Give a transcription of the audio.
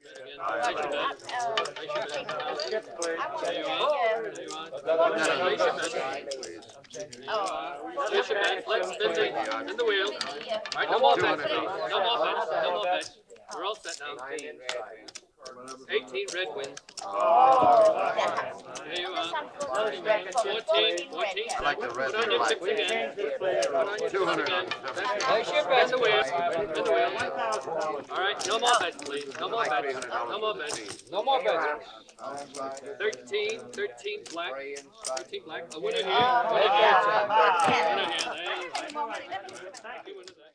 There you are. Place your bet. Let's spin the wheel. All right, no more bets, please. No more bets. No more bets. We're all set now. 18 red wins. There you are. 14. I like the red. Put on your chips again. Put on your 200. chips again. Spin the wheel. Spin the wheel. All right, no more bets, please. No more bets. No more bets. No more bets. 13 black. 13 black. A winner here. Winner here. There you go. Winner there.